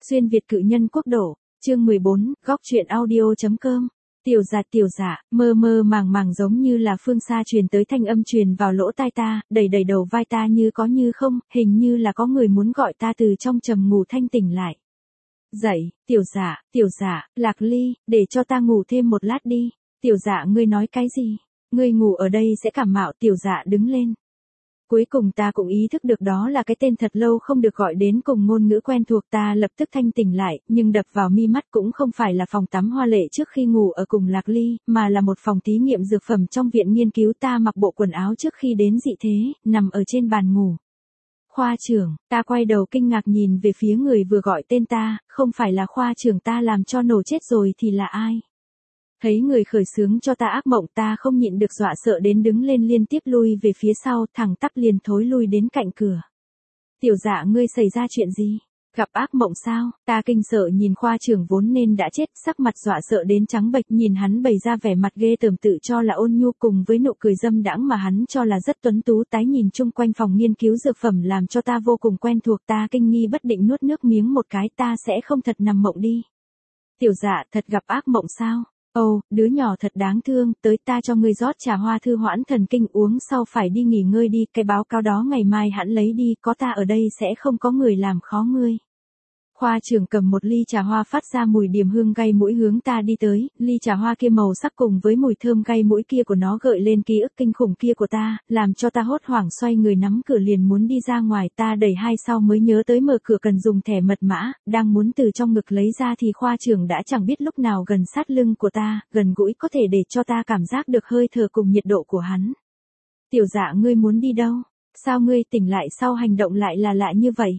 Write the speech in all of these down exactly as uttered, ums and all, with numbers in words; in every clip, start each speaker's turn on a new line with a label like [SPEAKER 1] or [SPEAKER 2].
[SPEAKER 1] Xuyên Việt cự nhân quốc độ, chương mười bốn, góc truyện audio.com. Tiểu dạ tiểu dạ, mơ mơ màng màng giống như là phương xa truyền tới thanh âm truyền vào lỗ tai ta, đầy đầy đầu vai ta như có như không, hình như là có người muốn gọi ta từ trong trầm ngủ thanh tỉnh lại. Dậy, tiểu dạ, tiểu dạ, Lạc Ly, để cho ta ngủ thêm một lát đi. Tiểu dạ ngươi nói cái gì? Ngươi ngủ ở đây sẽ cảm mạo. Tiểu dạ đứng lên. Cuối cùng ta cũng ý thức được đó là cái tên thật lâu không được gọi đến cùng ngôn ngữ quen thuộc, ta lập tức thanh tỉnh lại, nhưng đập vào mi mắt cũng không phải là phòng tắm hoa lệ trước khi ngủ ở cùng Lạc Ly, mà là một phòng thí nghiệm dược phẩm trong viện nghiên cứu. Ta mặc bộ quần áo trước khi đến dị thế, nằm ở trên bàn ngủ. Khoa trưởng, ta quay đầu kinh ngạc nhìn về phía người vừa gọi tên ta, không phải là khoa trưởng ta làm cho nổ chết rồi thì là ai? Thấy người khởi xướng cho ta ác mộng, ta không nhịn được dọa sợ đến đứng lên liên tiếp lui về phía sau, thẳng tắp liền thối lui đến cạnh cửa. Tiểu dạ ngươi xảy ra chuyện gì? Gặp ác mộng sao? Ta kinh sợ nhìn khoa trưởng vốn nên đã chết, sắc mặt dọa sợ đến trắng bệch, nhìn hắn bày ra vẻ mặt ghê tởm tự cho là ôn nhu cùng với nụ cười dâm đãng mà hắn cho là rất tuấn tú, tái nhìn chung quanh phòng nghiên cứu dược phẩm làm cho ta vô cùng quen thuộc. Ta kinh nghi bất định nuốt nước miếng một cái, ta sẽ không thật nằm mộng đi. Tiểu dạ thật gặp ác mộng sao? Ồ, oh, đứa nhỏ thật đáng thương, tới ta cho ngươi rót trà hoa thư hoãn thần kinh uống sau phải đi nghỉ ngơi đi, cái báo cáo đó ngày mai hẵng lấy đi, có ta ở đây sẽ không có người làm khó ngươi. Khoa trưởng cầm một ly trà hoa phát ra mùi điềm hương gây mũi hướng ta đi tới, ly trà hoa kia màu sắc cùng với mùi thơm gây mũi kia của nó gợi lên ký ức kinh khủng kia của ta, làm cho ta hốt hoảng xoay người nắm cửa liền muốn đi ra ngoài. Ta đẩy hai sau mới nhớ tới mở cửa cần dùng thẻ mật mã, đang muốn từ trong ngực lấy ra thì khoa trưởng đã chẳng biết lúc nào gần sát lưng của ta, gần gũi có thể để cho ta cảm giác được hơi thở cùng nhiệt độ của hắn. Tiểu dạ ngươi muốn đi đâu? Sao ngươi tỉnh lại sau hành động lại là lạ như vậy?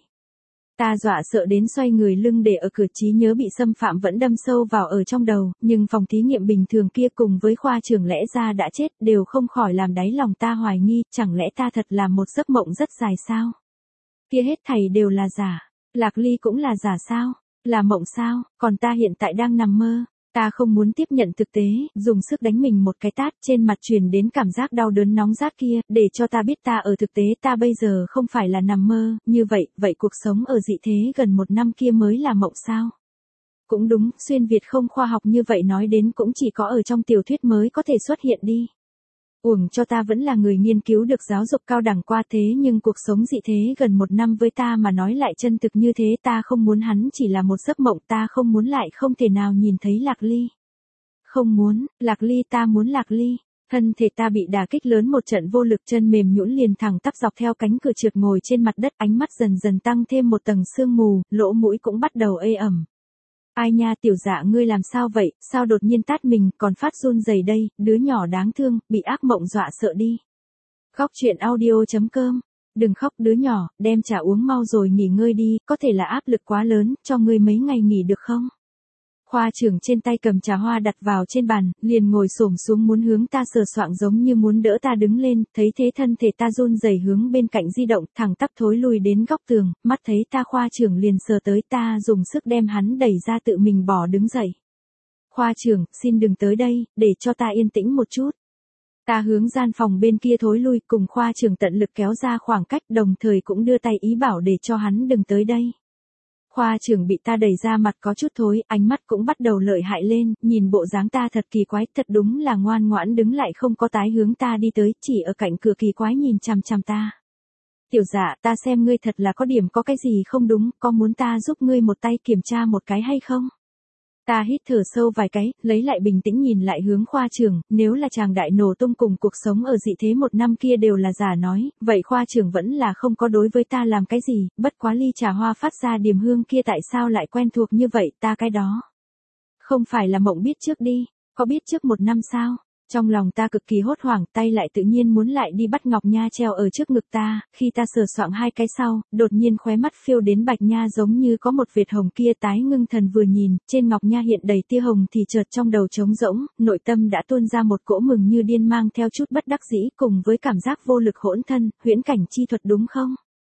[SPEAKER 1] Ta dọa sợ đến xoay người lưng để ở cửa, trí nhớ bị xâm phạm vẫn đâm sâu vào ở trong đầu, nhưng phòng thí nghiệm bình thường kia cùng với khoa trưởng lẽ ra đã chết đều không khỏi làm đáy lòng ta hoài nghi, chẳng lẽ ta thật là một giấc mộng rất dài sao? Kia hết thảy đều là giả, Lạc Ly cũng là giả sao? Là mộng sao? Còn ta hiện tại đang nằm mơ. Ta không muốn tiếp nhận thực tế, dùng sức đánh mình một cái tát, trên mặt truyền đến cảm giác đau đớn nóng rát kia, để cho ta biết ta ở thực tế, ta bây giờ không phải là nằm mơ. Như vậy, vậy cuộc sống ở dị thế gần một năm kia mới là mộng sao? Cũng đúng, xuyên Việt không khoa học như vậy, nói đến cũng chỉ có ở trong tiểu thuyết mới có thể xuất hiện đi. Uổng cho ta vẫn là người nghiên cứu được giáo dục cao đẳng qua, thế nhưng cuộc sống dị thế gần một năm với ta mà nói lại chân thực như thế. Ta không muốn hắn chỉ là một giấc mộng, ta không muốn lại không thể nào nhìn thấy Lạc Ly. Không muốn, Lạc Ly, ta muốn Lạc Ly. Thân thể ta bị đả kích lớn một trận, vô lực, chân mềm nhũn liền thẳng tắp dọc theo cánh cửa trượt ngồi trên mặt đất, ánh mắt dần dần tăng thêm một tầng sương mù, lỗ mũi cũng bắt đầu ê ẩm. Ai nha, tiểu dạ ngươi làm sao vậy, sao đột nhiên tát mình, còn phát run rẩy đây, đứa nhỏ đáng thương, bị ác mộng dọa sợ đi. Góc truyện audio.com. Đừng khóc đứa nhỏ, đem trà uống mau rồi nghỉ ngơi đi, có thể là áp lực quá lớn, cho ngươi mấy ngày nghỉ được không? Khoa trưởng trên tay cầm trà hoa đặt vào trên bàn, liền ngồi xổm xuống muốn hướng ta sờ soạng giống như muốn đỡ ta đứng lên, thấy thế thân thể ta run rẩy hướng bên cạnh di động, thẳng tắp thối lùi đến góc tường, mắt thấy ta khoa trưởng liền sờ tới, ta dùng sức đem hắn đẩy ra tự mình bỏ đứng dậy. Khoa trưởng, xin đừng tới đây, để cho ta yên tĩnh một chút. Ta hướng gian phòng bên kia thối lui, cùng khoa trưởng tận lực kéo ra khoảng cách, đồng thời cũng đưa tay ý bảo để cho hắn đừng tới đây. Khoa trưởng bị ta đẩy ra, mặt có chút thối, ánh mắt cũng bắt đầu lợi hại lên, nhìn bộ dáng ta thật kỳ quái, thật đúng là ngoan ngoãn đứng lại không có tái hướng ta đi tới, chỉ ở cạnh cửa kỳ quái nhìn chằm chằm ta. Tiểu dạ, ta xem ngươi thật là có điểm có cái gì không đúng, có muốn ta giúp ngươi một tay kiểm tra một cái hay không? Ta hít thở sâu vài cái, lấy lại bình tĩnh nhìn lại hướng khoa trưởng, nếu là chàng đại nổ tung cùng cuộc sống ở dị thế một năm kia đều là giả nói, vậy khoa trưởng vẫn là không có đối với ta làm cái gì, bất quá ly trà hoa phát ra điềm hương kia tại sao lại quen thuộc như vậy, ta cái đó. Không phải là mộng biết trước đi, có biết trước một năm sao? Trong lòng ta cực kỳ hốt hoảng, tay lại tự nhiên muốn lại đi bắt ngọc nha treo ở trước ngực ta, khi ta sờ soạng hai cái sau, đột nhiên khóe mắt phiêu đến bạch nha giống như có một vệt hồng kia, tái ngưng thần vừa nhìn, trên ngọc nha hiện đầy tia hồng thì chợt trong đầu trống rỗng, nội tâm đã tuôn ra một cỗ mừng như điên mang theo chút bất đắc dĩ cùng với cảm giác vô lực hỗn thân, huyễn cảnh chi thuật đúng không?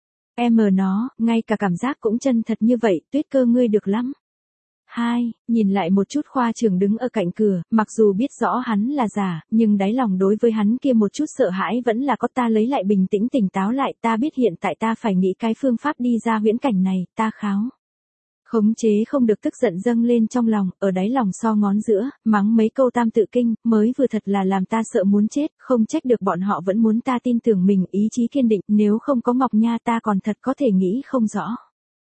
[SPEAKER 1] Em mờ nó, ngay cả cảm giác cũng chân thật như vậy, Tuyết Cơ ngươi được lắm. Hai, nhìn lại một chút khoa trưởng đứng ở cạnh cửa, mặc dù biết rõ hắn là giả, nhưng đáy lòng đối với hắn kia một chút sợ hãi vẫn là có. Ta lấy lại bình tĩnh tỉnh táo lại, ta biết hiện tại ta phải nghĩ cái phương pháp đi ra huyễn cảnh này, ta kháo. Khống chế không được tức giận dâng lên trong lòng, ở đáy lòng so ngón giữa, mắng mấy câu tam tự kinh, mới vừa thật là làm ta sợ muốn chết, không trách được bọn họ vẫn muốn ta tin tưởng mình, ý chí kiên định, nếu không có Ngọc Nha ta còn thật có thể nghĩ không rõ.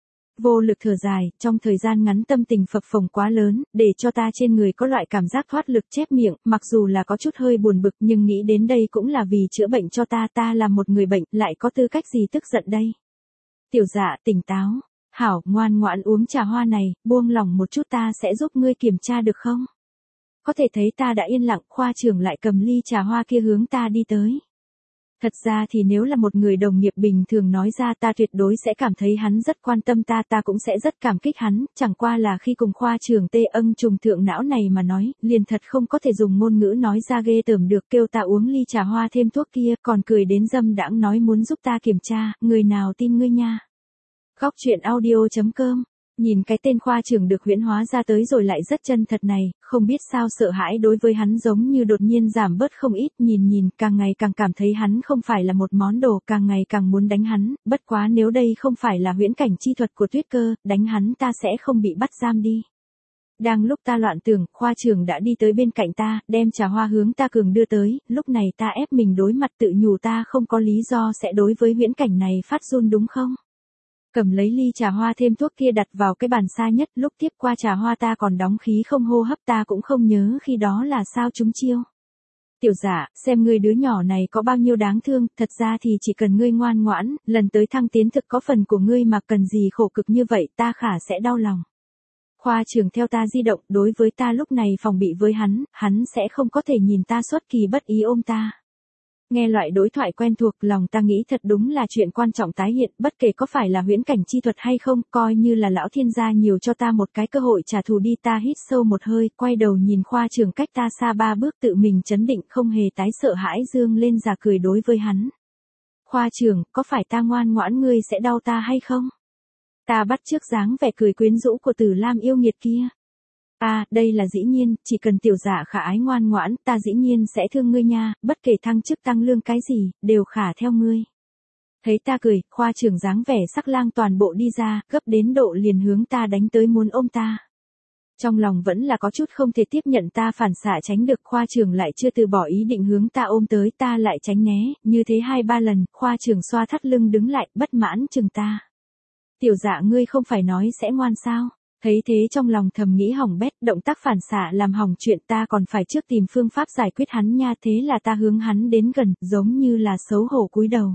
[SPEAKER 1] Vô lực thở dài, trong thời gian ngắn tâm tình phập phồng quá lớn, để cho ta trên người có loại cảm giác thoát lực chép miệng, mặc dù là có chút hơi buồn bực nhưng nghĩ đến đây cũng là vì chữa bệnh cho ta, ta là một người bệnh, lại có tư cách gì tức giận đây. Tiểu Dạ tỉnh táo. Hảo, ngoan ngoãn uống trà hoa này, buông lòng một chút ta sẽ giúp ngươi kiểm tra được không? Có thể thấy ta đã yên lặng, khoa trưởng lại cầm ly trà hoa kia hướng ta đi tới. Thật ra thì nếu là một người đồng nghiệp bình thường nói ra ta tuyệt đối sẽ cảm thấy hắn rất quan tâm ta, ta cũng sẽ rất cảm kích hắn, chẳng qua là khi cùng khoa trưởng tê âng trùng thượng não này mà nói, liền thật không có thể dùng ngôn ngữ nói ra ghê tởm được, kêu ta uống ly trà hoa thêm thuốc kia, còn cười đến dâm đãng nói muốn giúp ta kiểm tra, người nào tin ngươi nha. Góc truyện audio.com. Nhìn cái tên khoa trưởng được huyễn hóa ra tới rồi lại rất chân thật này, không biết sao sợ hãi đối với hắn giống như đột nhiên giảm bớt không ít, nhìn nhìn càng ngày càng cảm thấy hắn không phải là một món đồ, càng ngày càng muốn đánh hắn, bất quá nếu đây không phải là huyễn cảnh chi thuật của Tuyết Cơ, đánh hắn ta sẽ không bị bắt giam đi. Đang lúc ta loạn tưởng, khoa trưởng đã đi tới bên cạnh ta, đem trà hoa hướng ta cường đưa tới, lúc này ta ép mình đối mặt tự nhủ ta không có lý do sẽ đối với huyễn cảnh này phát run đúng không? Cầm lấy ly trà hoa thêm thuốc kia đặt vào cái bàn xa nhất, lúc tiếp qua trà hoa ta còn đóng khí không hô hấp, ta cũng không nhớ khi đó là sao chúng chiêu. Tiểu Dạ, xem ngươi đứa nhỏ này có bao nhiêu đáng thương, thật ra thì chỉ cần ngươi ngoan ngoãn, lần tới thăng tiến thực có phần của ngươi mà cần gì khổ cực như vậy, ta khả sẽ đau lòng. Khoa trưởng theo ta di động, đối với ta lúc này phòng bị với hắn, hắn sẽ không có thể nhìn ta xuất kỳ bất ý ôm ta. Nghe loại đối thoại quen thuộc, lòng ta nghĩ thật đúng là chuyện quan trọng tái hiện, bất kể có phải là huyễn cảnh chi thuật hay không, coi như là lão thiên gia nhiều cho ta một cái cơ hội trả thù đi. Ta hít sâu một hơi, quay đầu nhìn khoa trưởng cách ta xa ba bước, tự mình chấn định không hề tái sợ hãi, dương lên giả cười đối với hắn. Khoa trưởng, có phải ta ngoan ngoãn ngươi sẽ đau ta hay không? Ta bắt chước dáng vẻ cười quyến rũ của Tử Lam yêu nghiệt kia. À, đây là dĩ nhiên, chỉ cần Tiểu Dạ khả ái ngoan ngoãn, ta dĩ nhiên sẽ thương ngươi nha, bất kể thăng chức tăng lương cái gì, đều khả theo ngươi. Thấy ta cười, khoa trưởng dáng vẻ sắc lang toàn bộ đi ra, gấp đến độ liền hướng ta đánh tới muốn ôm ta. Trong lòng vẫn là có chút không thể tiếp nhận, ta phản xạ tránh được, khoa trưởng lại chưa từ bỏ ý định hướng ta ôm tới, ta lại tránh né, như thế hai ba lần, khoa trưởng xoa thắt lưng đứng lại, bất mãn chừng ta. Tiểu Dạ ngươi không phải nói sẽ ngoan sao? Thấy thế trong lòng thầm nghĩ hỏng bét, động tác phản xạ làm hỏng chuyện, ta còn phải trước tìm phương pháp giải quyết hắn nha, thế là ta hướng hắn đến gần, giống như là xấu hổ cúi đầu.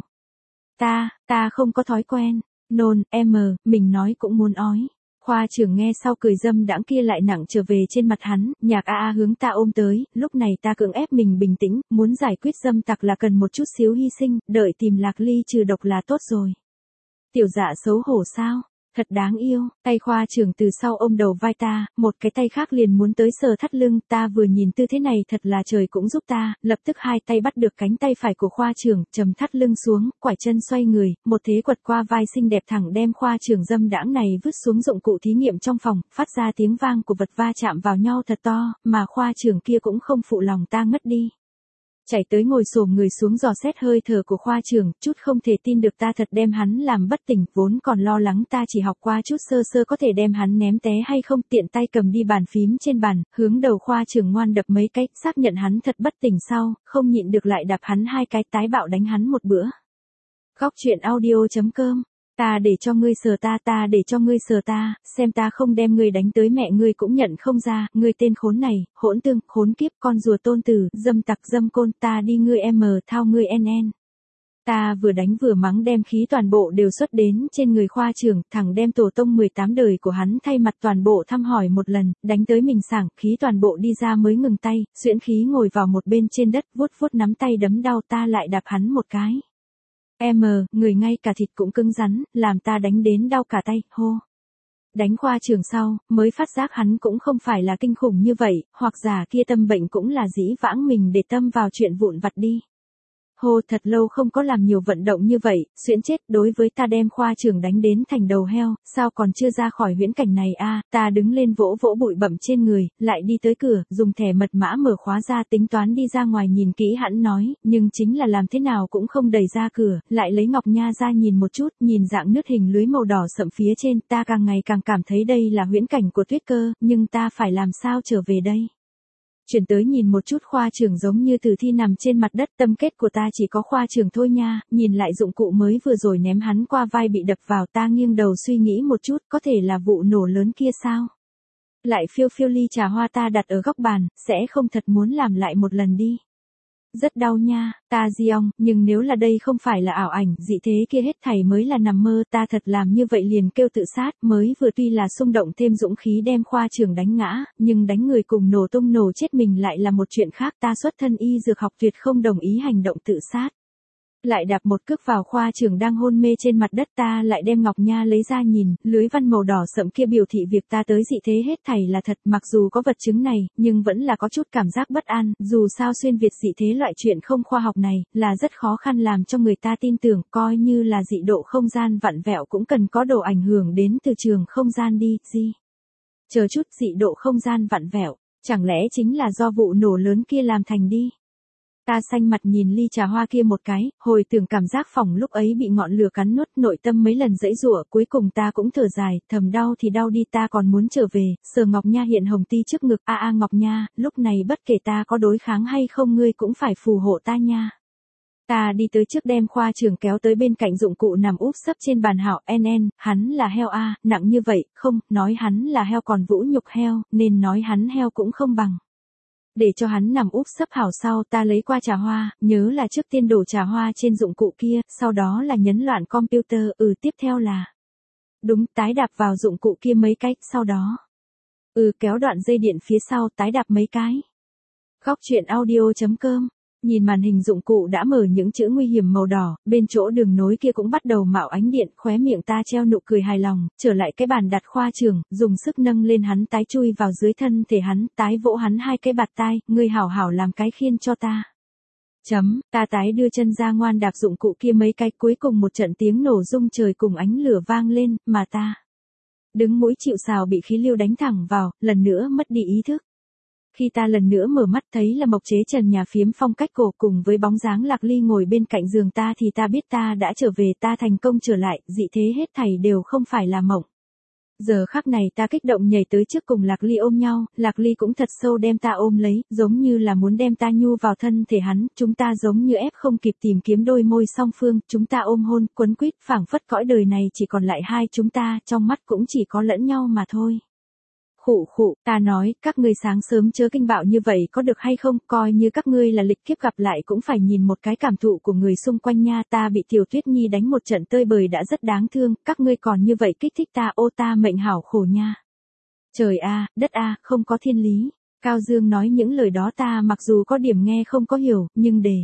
[SPEAKER 1] Ta, ta không có thói quen, nôn, em, mình nói cũng muốn ói. Khoa trưởng nghe sau cười dâm đãng kia lại nặng trở về trên mặt hắn, nhạc a a hướng ta ôm tới, lúc này ta cưỡng ép mình bình tĩnh, muốn giải quyết dâm tặc là cần một chút xíu hy sinh, đợi tìm Lạc Ly trừ độc là tốt rồi. Tiểu Dạ xấu hổ sao? Thật đáng yêu, tay khoa trưởng từ sau ôm đầu vai ta, một cái tay khác liền muốn tới sờ thắt lưng, ta vừa nhìn tư thế này thật là trời cũng giúp ta, lập tức hai tay bắt được cánh tay phải của khoa trưởng, trầm thắt lưng xuống, quải chân xoay người, một thế quật qua vai xinh đẹp thẳng đem khoa trưởng dâm đãng này vứt xuống dụng cụ thí nghiệm trong phòng, phát ra tiếng vang của vật va chạm vào nhau thật to, mà khoa trưởng kia cũng không phụ lòng ta ngất đi. Chạy tới ngồi xổm người xuống dò xét hơi thở của khoa trưởng, chút không thể tin được ta thật đem hắn làm bất tỉnh, vốn còn lo lắng ta chỉ học qua chút sơ sơ có thể đem hắn ném té hay không, tiện tay cầm đi bàn phím trên bàn, hướng đầu khoa trưởng ngoan đập mấy cái, xác nhận hắn thật bất tỉnh sau, không nhịn được lại đạp hắn hai cái, tái bạo đánh hắn một bữa. Góc truyện audio.com. Ta để cho ngươi sờ ta, ta để cho ngươi sờ ta, xem ta không đem ngươi đánh tới mẹ ngươi cũng nhận không ra, ngươi tên khốn này, hỗn tương, khốn kiếp, con rùa tôn tử, dâm tặc dâm côn, ta đi ngươi em thao ngươi en. Ta vừa đánh vừa mắng đem khí toàn bộ đều xuất đến trên người khoa trưởng, thẳng đem tổ tông mười tám đời của hắn thay mặt toàn bộ thăm hỏi một lần, đánh tới mình sảng, khí toàn bộ đi ra mới ngừng tay, xuyễn khí ngồi vào một bên trên đất, vuốt vuốt nắm tay đấm đau, ta lại đạp hắn một cái. Em, người ngay cả thịt cũng cứng rắn, làm ta đánh đến đau cả tay, hô. Đánh khoa trưởng sau, mới phát giác hắn cũng không phải là kinh khủng như vậy, hoặc giả kia tâm bệnh cũng là dĩ vãng mình để tâm vào chuyện vụn vặt đi. hô thật lâu không có làm nhiều vận động như vậy, xuyễn chết, đối với ta đem khoa trưởng đánh đến thành đầu heo, sao còn chưa ra khỏi huyễn cảnh này a? Ta đứng lên vỗ vỗ bụi bặm trên người, lại đi tới cửa, dùng thẻ mật mã mở khóa ra tính toán đi ra ngoài nhìn kỹ hẳn nói, nhưng chính là làm thế nào cũng không đẩy ra cửa, lại lấy ngọc nha ra nhìn một chút, nhìn dạng nứt hình lưới màu đỏ sậm phía trên, ta càng ngày càng cảm thấy đây là huyễn cảnh của Tuyết Cơ, nhưng ta phải làm sao trở về đây? Chuyển tới nhìn một chút khoa trưởng giống như tử thi nằm trên mặt đất, tâm kết của ta chỉ có khoa trưởng thôi nha, nhìn lại dụng cụ mới vừa rồi ném hắn qua vai bị đập vào, ta nghiêng đầu suy nghĩ một chút, có thể là vụ nổ lớn kia sao? Lại phiêu phiêu ly trà hoa ta đặt ở góc bàn, sẽ không thật muốn làm lại một lần đi. Rất đau nha, ta Diong, nhưng nếu là đây không phải là ảo ảnh, dị thế kia hết thảy mới là nằm mơ, ta thật làm như vậy liền kêu tự sát, mới vừa tuy là xung động thêm dũng khí đem khoa trưởng đánh ngã, nhưng đánh người cùng nổ tung nổ chết mình lại là một chuyện khác, ta xuất thân y dược học tuyệt không đồng ý hành động tự sát. Lại đạp một cước vào khoa trưởng đang hôn mê trên mặt đất, ta lại đem ngọc nha lấy ra nhìn, lưới văn màu đỏ sậm kia biểu thị việc ta tới dị thế hết thảy là thật, mặc dù có vật chứng này, nhưng vẫn là có chút cảm giác bất an, dù sao xuyên việt dị thế loại chuyện không khoa học này, là rất khó khăn làm cho người ta tin tưởng, coi như là dị độ không gian vặn vẹo cũng cần có độ ảnh hưởng đến từ trường không gian đi, gì? Chờ chút, dị độ không gian vặn vẹo, chẳng lẽ chính là do vụ nổ lớn kia làm thành đi? Ta xanh mặt nhìn ly trà hoa kia một cái, hồi tưởng cảm giác phòng lúc ấy bị ngọn lửa cắn nuốt, nội tâm mấy lần dãy rủa, cuối cùng ta cũng thở dài, thầm đau thì đau đi, ta còn muốn trở về, sờ ngọc nha hiện hồng ti trước ngực, a a ngọc nha, lúc này bất kể ta có đối kháng hay không ngươi cũng phải phù hộ ta nha. Ta đi tới trước đem khoa trưởng kéo tới bên cạnh dụng cụ nằm úp sấp trên bàn hảo, en, hắn là heo a, nặng như vậy, không, nói hắn là heo còn vũ nhục heo, nên nói hắn heo cũng không bằng. Để cho hắn nằm úp sấp hảo sau ta lấy qua trà hoa, nhớ là trước tiên đổ trà hoa trên dụng cụ kia, sau đó là nhấn loạn computer, ừ tiếp theo là. Đúng, tái đạp vào dụng cụ kia mấy cái, sau đó. Ừ kéo đoạn dây điện phía sau, tái đạp mấy cái. Góc truyện audio chấm com. Nhìn màn hình dụng cụ đã mở những chữ nguy hiểm màu đỏ, bên chỗ đường nối kia cũng bắt đầu mạo ánh điện, khóe miệng ta treo nụ cười hài lòng, trở lại cái bàn đặt khoa trưởng, dùng sức nâng lên hắn tái chui vào dưới thân thể hắn, tái vỗ hắn hai cái bạt tai, ngươi hảo hảo làm cái khiên cho ta. Chấm, ta tái đưa chân ra ngoan đạp dụng cụ kia mấy cái, cuối cùng một trận tiếng nổ rung trời cùng ánh lửa vang lên, mà ta đứng mũi chịu sào bị khí lưu đánh thẳng vào, lần nữa mất đi ý thức. Khi ta lần nữa mở mắt thấy là mộc chế trần nhà phiếm phong cách cổ cùng với bóng dáng Lạc Ly ngồi bên cạnh giường ta thì ta biết ta đã trở về, ta thành công trở lại, dị thế hết thảy đều không phải là mộng. Giờ khắc này ta kích động nhảy tới trước cùng Lạc Ly ôm nhau, Lạc Ly cũng thật sâu đem ta ôm lấy, giống như là muốn đem ta nhu vào thân thể hắn, chúng ta giống như ép không kịp tìm kiếm đôi môi song phương, chúng ta ôm hôn, quấn quýt, phảng phất cõi đời này chỉ còn lại hai chúng ta, trong mắt cũng chỉ có lẫn nhau mà thôi. Khụ khụ, ta nói, các ngươi sáng sớm chớ kinh bạo như vậy có được hay không, coi như các ngươi là lịch kiếp gặp lại cũng phải nhìn một cái cảm thụ của người xung quanh nha, ta bị Tiểu Tuyết Nhi đánh một trận tơi bời đã rất đáng thương, các ngươi còn như vậy kích thích ta, ô ta mệnh hảo khổ nha. Trời a, đất a, không có thiên lý. Cao Dương nói những lời đó ta mặc dù có điểm nghe không có hiểu, nhưng để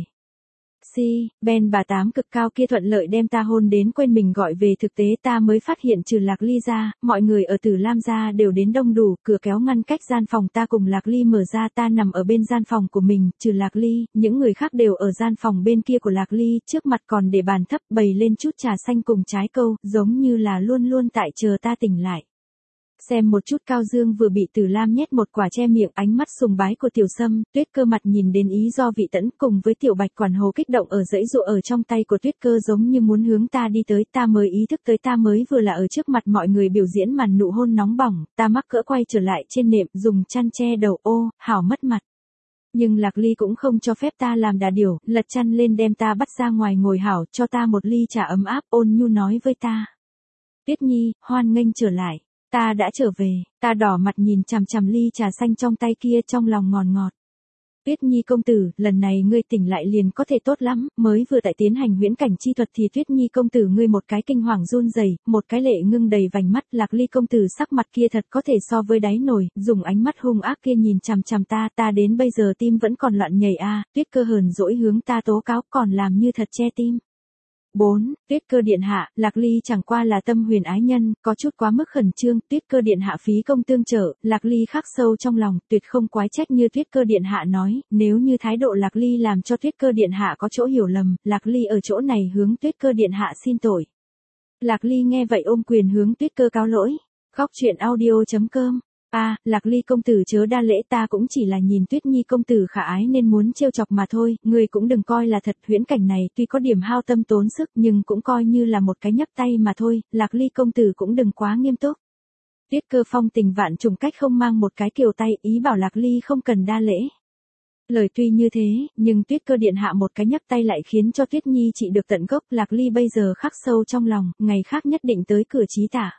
[SPEAKER 1] Si, Ben bà tám cực cao kia thuận lợi đem ta hôn đến quên mình gọi về, thực tế ta mới phát hiện trừ Lạc Ly ra, mọi người ở Tử Lam gia đều đến đông đủ, cửa kéo ngăn cách gian phòng ta cùng Lạc Ly mở ra, ta nằm ở bên gian phòng của mình, trừ Lạc Ly, những người khác đều ở gian phòng bên kia của Lạc Ly, trước mặt còn để bàn thấp bày lên chút trà xanh cùng trái câu, giống như là luôn luôn tại chờ ta tỉnh lại. Xem một chút Cao Dương vừa bị Tử Lam nhét một quả che miệng, ánh mắt sùng bái của Tiểu Sâm, Tuyết Cơ mặt nhìn đến ý do Vị Tẫn cùng với Tiểu Bạch Quản Hồ kích động ở dãy dụ ở trong tay của Tuyết Cơ giống như muốn hướng ta đi tới, ta mới ý thức tới ta mới vừa là ở trước mặt mọi người biểu diễn màn nụ hôn nóng bỏng, ta mắc cỡ quay trở lại trên nệm, dùng chăn che đầu, ô, hảo mất mặt. Nhưng Lạc Ly cũng không cho phép ta làm đà điểu, lật chăn lên đem ta bắt ra ngoài ngồi hảo, cho ta một ly trà ấm áp, ôn nhu nói với ta. Tuyết Nhi, hoan nghênh trở lại. Ta đã trở về, ta đỏ mặt nhìn chằm chằm ly trà xanh trong tay kia trong lòng ngọt ngọt. Tuyết Nhi công tử, lần này ngươi tỉnh lại liền có thể tốt lắm, mới vừa tại tiến hành huyễn cảnh chi thuật thì Tuyết Nhi công tử ngươi một cái kinh hoàng run rẩy, một cái lệ ngưng đầy vành mắt, Lạc Ly công tử sắc mặt kia thật có thể so với đáy nồi, dùng ánh mắt hung ác kia nhìn chằm chằm ta, ta đến bây giờ tim vẫn còn loạn nhảy a, Tuyết Cơ hờn dỗi hướng ta tố cáo còn làm như thật che tim. bốn. Tuyết Cơ điện hạ, Lạc Ly chẳng qua là tâm huyền ái nhân, có chút quá mức khẩn trương, Tuyết Cơ điện hạ phí công tương trợ, Lạc Ly khắc sâu trong lòng, tuyệt không quái trách như Tuyết Cơ điện hạ nói, nếu như thái độ Lạc Ly làm cho Tuyết Cơ điện hạ có chỗ hiểu lầm, Lạc Ly ở chỗ này hướng Tuyết Cơ điện hạ xin tội. Lạc Ly nghe vậy ôm quyền hướng Tuyết Cơ cáo lỗi. Góc truyện audio.com. A, à, Lạc Ly công tử chớ đa lễ, ta cũng chỉ là nhìn Tuyết Nhi công tử khả ái nên muốn trêu chọc mà thôi, ngươi cũng đừng coi là thật, huyễn cảnh này tuy có điểm hao tâm tốn sức nhưng cũng coi như là một cái nhấp tay mà thôi, Lạc Ly công tử cũng đừng quá nghiêm túc. Tuyết Cơ phong tình vạn trùng cách không mang một cái kiều tay, ý bảo Lạc Ly không cần đa lễ. Lời tuy như thế, nhưng Tuyết Cơ điện hạ một cái nhấp tay lại khiến cho Tuyết Nhi trị được tận gốc, Lạc Ly bây giờ khắc sâu trong lòng, ngày khác nhất định tới cửa chí tả.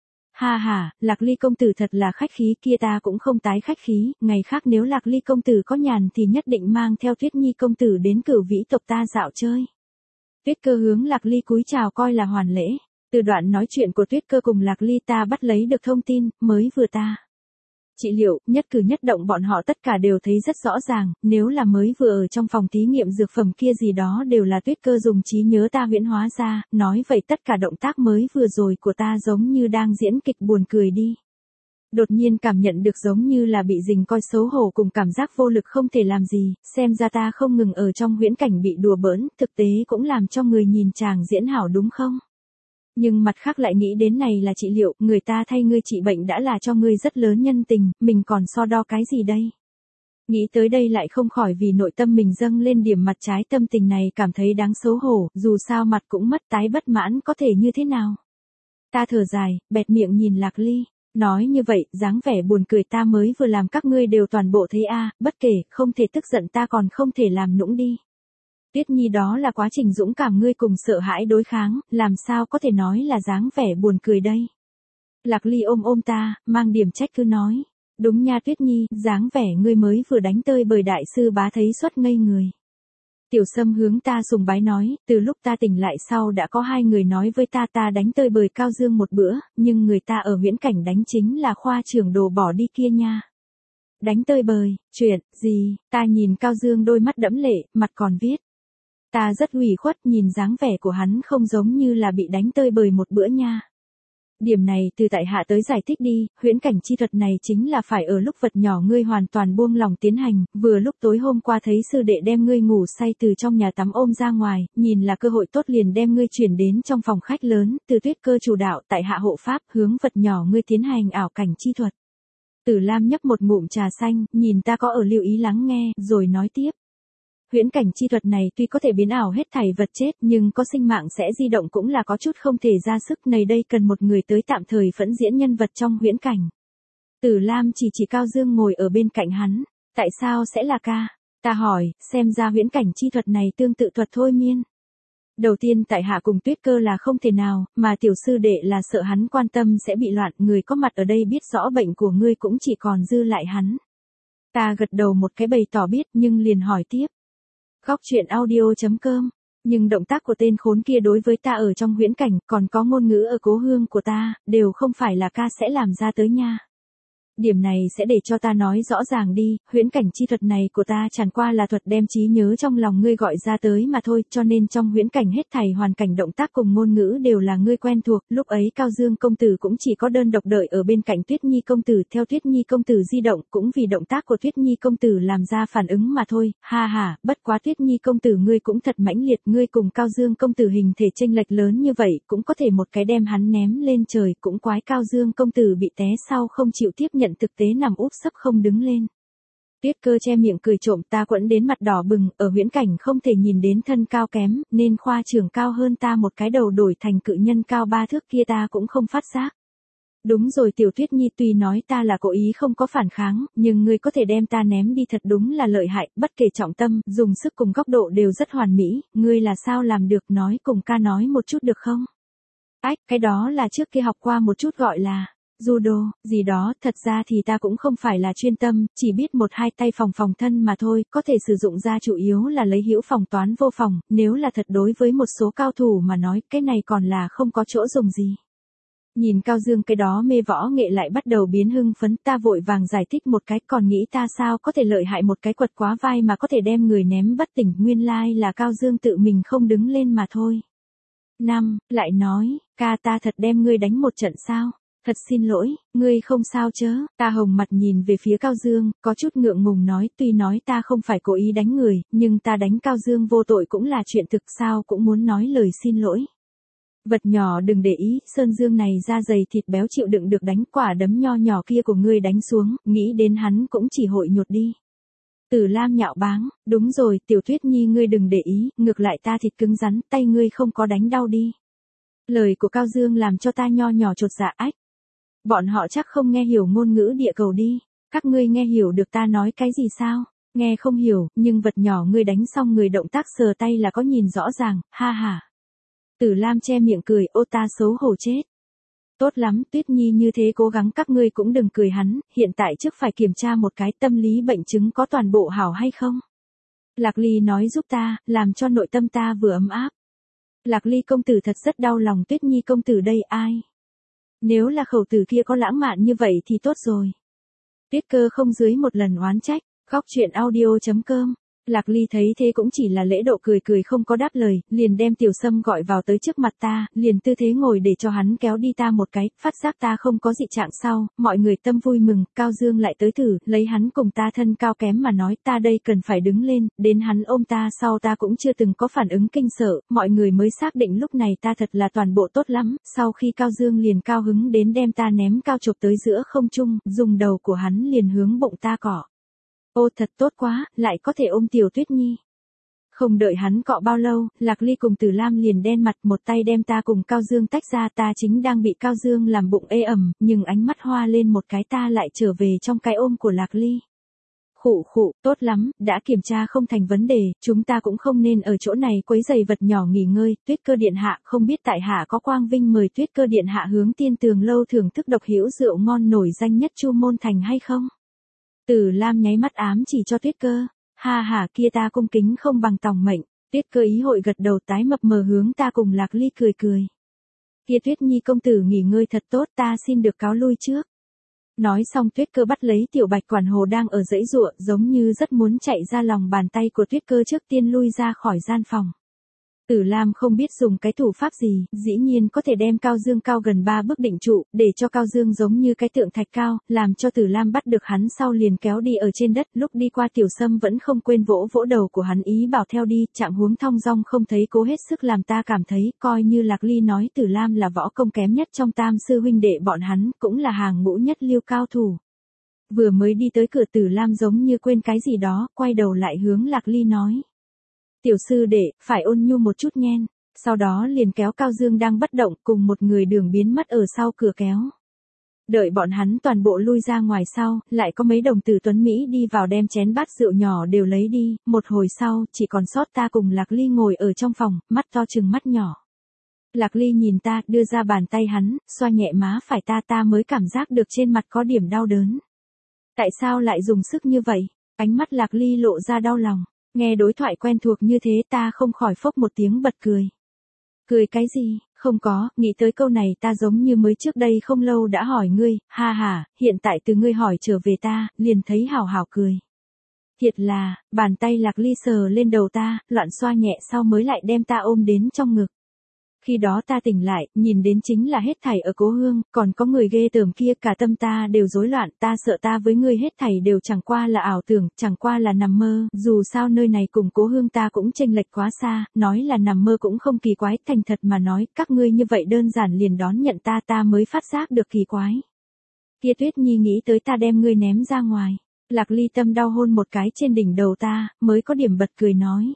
[SPEAKER 1] Ha ha, Lạc Ly công tử thật là khách khí, kia ta cũng không tái khách khí, ngày khác nếu Lạc Ly công tử có nhàn thì nhất định mang theo Tuyết Nhi công tử đến Cửu Vĩ tộc ta dạo chơi. Tuyết Cơ hướng Lạc Ly cúi chào coi là hoàn lễ. Từ đoạn nói chuyện của Tuyết Cơ cùng Lạc Ly ta bắt lấy được thông tin, mới vừa ta trị liệu, nhất cử nhất động bọn họ tất cả đều thấy rất rõ ràng, nếu là mới vừa ở trong phòng thí nghiệm dược phẩm kia gì đó đều là Tuyết Cơ dùng trí nhớ ta huyễn hóa ra, nói vậy tất cả động tác mới vừa rồi của ta giống như đang diễn kịch buồn cười đi. Đột nhiên cảm nhận được giống như là bị dình coi xấu hổ cùng cảm giác vô lực không thể làm gì, xem ra ta không ngừng ở trong huyễn cảnh bị đùa bỡn, thực tế cũng làm cho người nhìn chàng diễn hảo đúng không? Nhưng mặt khác lại nghĩ đến này là trị liệu, người ta thay ngươi trị bệnh đã là cho ngươi rất lớn nhân tình, mình còn so đo cái gì đây? Nghĩ tới đây lại không khỏi vì nội tâm mình dâng lên điểm mặt trái tâm tình này cảm thấy đáng xấu hổ, dù sao mặt cũng mất tái bất mãn có thể như thế nào? Ta thở dài, bẹt miệng nhìn Lạc Ly, nói như vậy, dáng vẻ buồn cười ta mới vừa làm các ngươi đều toàn bộ thấy a, bất kể, không thể tức giận ta còn không thể làm nũng đi. Tuyết Nhi đó là quá trình dũng cảm ngươi cùng sợ hãi đối kháng, làm sao có thể nói là dáng vẻ buồn cười đây. Lạc Ly ôm ôm ta, mang điểm trách cứ nói. Đúng nha Tuyết Nhi, dáng vẻ ngươi mới vừa đánh tơi bời đại sư bá thấy xuất ngây người. Tiểu Sâm hướng ta sùng bái nói, từ lúc ta tỉnh lại sau đã có hai người nói với ta ta đánh tơi bời Cao Dương một bữa, nhưng người ta ở viễn cảnh đánh chính là khoa trưởng đồ bỏ đi kia nha. Đánh tơi bời, chuyện, gì, ta nhìn Cao Dương đôi mắt đẫm lệ, mặt còn viết. Ta rất ủy khuất nhìn dáng vẻ của hắn không giống như là bị đánh tơi bời một bữa nha. Điểm này từ tại hạ tới giải thích đi, huyễn cảnh chi thuật này chính là phải ở lúc vật nhỏ ngươi hoàn toàn buông lòng tiến hành, vừa lúc tối hôm qua thấy sư đệ đem ngươi ngủ say từ trong nhà tắm ôm ra ngoài, nhìn là cơ hội tốt liền đem ngươi chuyển đến trong phòng khách lớn, từ Tuyết Cơ chủ đạo tại hạ hộ pháp hướng vật nhỏ ngươi tiến hành ảo cảnh chi thuật. Tử Lam nhấp một ngụm trà xanh, nhìn ta có ở lưu ý lắng nghe, rồi nói tiếp. Huyễn cảnh chi thuật này tuy có thể biến ảo hết thảy vật chết nhưng có sinh mạng sẽ di động cũng là có chút không thể ra sức, này đây cần một người tới tạm thời phẫn diễn nhân vật trong huyễn cảnh. Tử Lam chỉ chỉ Cao Dương ngồi ở bên cạnh hắn, tại sao sẽ là ca? Ta hỏi, xem ra huyễn cảnh chi thuật này tương tự thuật thôi miên. Đầu tiên tại hạ cùng Tuyết Cơ là không thể nào, mà tiểu sư đệ là sợ hắn quan tâm sẽ bị loạn, người có mặt ở đây biết rõ bệnh của ngươi cũng chỉ còn dư lại hắn. Ta gật đầu một cái bày tỏ biết nhưng liền hỏi tiếp. Góc truyện audio.com, nhưng động tác của tên khốn kia đối với ta ở trong huyễn cảnh, còn có ngôn ngữ ở cố hương của ta, đều không phải là ca sẽ làm ra tới nha. Điểm này sẽ để cho ta nói rõ ràng đi, huyễn cảnh chi thuật này của ta chẳng qua là thuật đem trí nhớ trong lòng ngươi gọi ra tới mà thôi, cho nên trong huyễn cảnh hết thảy hoàn cảnh động tác cùng ngôn ngữ đều là ngươi quen thuộc, lúc ấy Cao Dương công tử cũng chỉ có đơn độc đợi ở bên cạnh Tuyết Nhi công tử theo Tuyết Nhi công tử di động, cũng vì động tác của Tuyết Nhi công tử làm ra phản ứng mà thôi, ha ha, bất quá Tuyết Nhi công tử ngươi cũng thật mãnh liệt, ngươi cùng Cao Dương công tử hình thể chênh lệch lớn như vậy, cũng có thể một cái đem hắn ném lên trời, cũng quái Cao Dương công tử bị té sau không chịu tiếp nhận thực tế nằm úp sấp không đứng lên. Tuyết Cơ che miệng cười trộm, ta quẫn đến mặt đỏ bừng, ở huyễn cảnh không thể nhìn đến thân cao kém, nên khoa trưởng cao hơn ta một cái đầu đổi thành cự nhân cao ba thước kia ta cũng không phát giác. Đúng rồi tiểu Tuyết Nhi, tuy nói ta là cố ý không có phản kháng, nhưng ngươi có thể đem ta ném đi thật đúng là lợi hại, bất kể trọng tâm, dùng sức cùng góc độ đều rất hoàn mỹ, ngươi là sao làm được, nói cùng ca nói một chút được không? Ách, cái đó là trước kia học qua một chút gọi là judo, gì đó, thật ra thì ta cũng không phải là chuyên tâm, chỉ biết một hai tay phòng phòng thân mà thôi, có thể sử dụng ra chủ yếu là lấy hữu phòng toán vô phòng, nếu là thật đối với một số cao thủ mà nói, cái này còn là không có chỗ dùng gì. Nhìn Cao Dương cái đó mê võ nghệ lại bắt đầu biến hưng phấn, ta vội vàng giải thích một cái, còn nghĩ ta sao có thể lợi hại một cái quật quá vai mà có thể đem người ném bất tỉnh, nguyên lai là Cao Dương tự mình không đứng lên mà thôi. Năm, lại nói, ca ta thật đem ngươi đánh một trận sao? Thật xin lỗi, ngươi không sao chớ. Ta hồng mặt nhìn về phía Cao Dương, có chút ngượng ngùng nói, tuy nói ta không phải cố ý đánh người, nhưng ta đánh Cao Dương vô tội cũng là chuyện thực, sao cũng muốn nói lời xin lỗi. Vật nhỏ đừng để ý, Sơn Dương này da dày thịt béo chịu đựng được đánh, quả đấm nho nhỏ kia của ngươi đánh xuống, nghĩ đến hắn cũng chỉ hội nhột đi. Tử Lam nhạo báng, đúng rồi, Tiểu Tuyết Nhi ngươi đừng để ý, ngược lại ta thịt cứng rắn, tay ngươi không có đánh đau đi. Lời của Cao Dương làm cho ta nho nhỏ chột dạ. Ách. Bọn họ chắc không nghe hiểu ngôn ngữ địa cầu đi, các ngươi nghe hiểu được ta nói cái gì sao? Nghe không hiểu, nhưng vật nhỏ ngươi đánh xong người động tác sờ tay là có nhìn rõ ràng, ha ha. Tử Lam che miệng cười, ô ta xấu hổ chết. Tốt lắm, Tuyết Nhi như thế cố gắng các ngươi cũng đừng cười hắn, hiện tại trước phải kiểm tra một cái tâm lý bệnh chứng có toàn bộ hảo hay không. Lạc Ly nói giúp ta, làm cho nội tâm ta vừa ấm áp. Lạc Ly công tử thật rất đau lòng Tuyết Nhi công tử đây ai. Nếu là khẩu tử kia có lãng mạn như vậy thì tốt rồi. Tuyết Cơ không dưới một lần oán trách, góc truyện audio chấm com. Lạc Ly thấy thế cũng chỉ là lễ độ cười cười không có đáp lời, liền đem Tiểu Sâm gọi vào tới trước mặt ta, liền tư thế ngồi để cho hắn kéo đi ta một cái, phát giác ta không có dị trạng sau, mọi người tâm vui mừng, Cao Dương lại tới thử, lấy hắn cùng ta thân cao kém mà nói ta đây cần phải đứng lên, đến hắn ôm ta sau ta cũng chưa từng có phản ứng kinh sợ, mọi người mới xác định lúc này ta thật là toàn bộ tốt lắm, sau khi Cao Dương liền cao hứng đến đem ta ném cao chụp tới giữa không trung, dùng đầu của hắn liền hướng bụng ta cọ. Ô thật tốt quá, lại có thể ôm Tiểu Tuyết Nhi. Không đợi hắn cọ bao lâu, Lạc Ly cùng Tử Lam liền đen mặt một tay đem ta cùng Cao Dương tách ra, ta chính đang bị Cao Dương làm bụng ê ẩm, nhưng ánh mắt hoa lên một cái ta lại trở về trong cái ôm của Lạc Ly. Khụ khụ, tốt lắm, đã kiểm tra không thành vấn đề, chúng ta cũng không nên ở chỗ này quấy giày vật nhỏ nghỉ ngơi, Tuyết Cơ điện hạ không biết tại hạ có quang vinh mời Tuyết Cơ điện hạ hướng Tiên Tường lâu thưởng thức độc hữu rượu ngon nổi danh nhất Chu Môn Thành hay không? Tử Lam nháy mắt ám chỉ cho Tuyết Cơ, ha ha kia ta cung kính không bằng tòng mệnh, Tuyết Cơ ý hội gật đầu tái mập mờ hướng ta cùng Lạc Ly cười cười. Kia Tuyết Nhi công tử nghỉ ngơi thật tốt ta xin được cáo lui trước. Nói xong Tuyết Cơ bắt lấy Tiểu Bạch Quản Hồ đang ở dãy giụa giống như rất muốn chạy ra lòng bàn tay của Tuyết Cơ trước tiên lui ra khỏi gian phòng. Tử Lam không biết dùng cái thủ pháp gì, dĩ nhiên có thể đem Cao Dương cao gần ba bước định trụ, để cho Cao Dương giống như cái tượng thạch cao, làm cho Tử Lam bắt được hắn sau liền kéo đi ở trên đất, lúc đi qua Tiểu Sâm vẫn không quên vỗ vỗ đầu của hắn ý bảo theo đi, trạng huống thong dong không thấy cố hết sức làm ta cảm thấy, coi như Lạc Ly nói Tử Lam là võ công kém nhất trong tam sư huynh đệ bọn hắn, cũng là hàng ngũ nhất lưu cao thủ. Vừa mới đi tới cửa Tử Lam giống như quên cái gì đó, quay đầu lại hướng Lạc Ly nói. Tiểu sư đệ, phải ôn nhu một chút nhen, sau đó liền kéo Cao Dương đang bất động cùng một người đường biến mất ở sau cửa kéo. Đợi bọn hắn toàn bộ lui ra ngoài sau, lại có mấy đồng tử tuấn Mỹ đi vào đem chén bát rượu nhỏ đều lấy đi, một hồi sau, chỉ còn sót ta cùng Lạc Ly ngồi ở trong phòng, mắt to trừng mắt nhỏ. Lạc Ly nhìn ta, đưa ra bàn tay hắn, xoa nhẹ má phải ta ta mới cảm giác được trên mặt có điểm đau đớn. Tại sao lại dùng sức như vậy? Ánh mắt Lạc Ly lộ ra đau lòng. Nghe đối thoại quen thuộc như thế ta không khỏi phốc một tiếng bật cười. Cười cái gì, không có, nghĩ tới câu này ta giống như mới trước đây không lâu đã hỏi ngươi, ha ha, hiện tại từ ngươi hỏi trở về ta, liền thấy hào hào cười. Thiệt là, bàn tay Lạc Ly sờ lên đầu ta, loạn xoa nhẹ sau mới lại đem ta ôm đến trong ngực. Khi đó ta tỉnh lại, nhìn đến chính là hết thảy ở Cố Hương, còn có người ghê tởm kia cả tâm ta đều rối loạn, ta sợ ta với ngươi hết thảy đều chẳng qua là ảo tưởng, chẳng qua là nằm mơ, dù sao nơi này cùng Cố Hương ta cũng chênh lệch quá xa, nói là nằm mơ cũng không kỳ quái, thành thật mà nói, các ngươi như vậy đơn giản liền đón nhận ta ta mới phát giác được kỳ quái. Kia Tuyết Nhi nghĩ tới ta đem ngươi ném ra ngoài, Lạc Ly tâm đau hôn một cái trên đỉnh đầu ta, mới có điểm bật cười nói.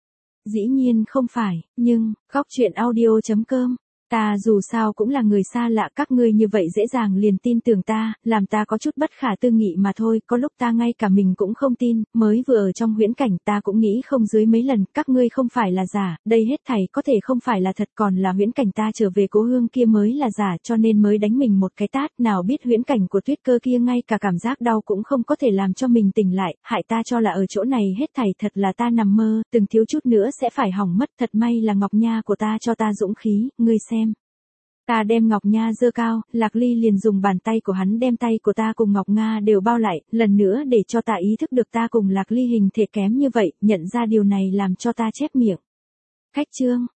[SPEAKER 1] Dĩ nhiên không phải, nhưng, góc truyện audio chấm com, ta dù sao cũng là người xa lạ các ngươi như vậy dễ dàng liền tin tưởng ta, làm ta có chút bất khả tư nghị mà thôi, có lúc ta ngay cả mình cũng không tin, mới vừa ở trong huyễn cảnh ta cũng nghĩ không dưới mấy lần, các ngươi không phải là giả, đây hết thảy có thể không phải là thật còn là huyễn cảnh ta trở về Cố Hương kia mới là giả cho nên mới đánh mình một cái tát, nào biết huyễn cảnh của Tuyết Cơ kia ngay cả cảm giác đau cũng không có thể làm cho mình tỉnh lại, hại ta cho là ở chỗ này hết thảy thật là ta nằm mơ, từng thiếu chút nữa sẽ phải hỏng mất, thật may là Ngọc Nha của ta cho ta dũng khí, ngươi xem. Ta đem Ngọc Nha giơ cao, Lạc Ly liền dùng bàn tay của hắn đem tay của ta cùng Ngọc Nga đều bao lại, lần nữa để cho ta ý thức được ta cùng Lạc Ly hình thể kém như vậy, nhận ra điều này làm cho ta chép miệng. Khách chương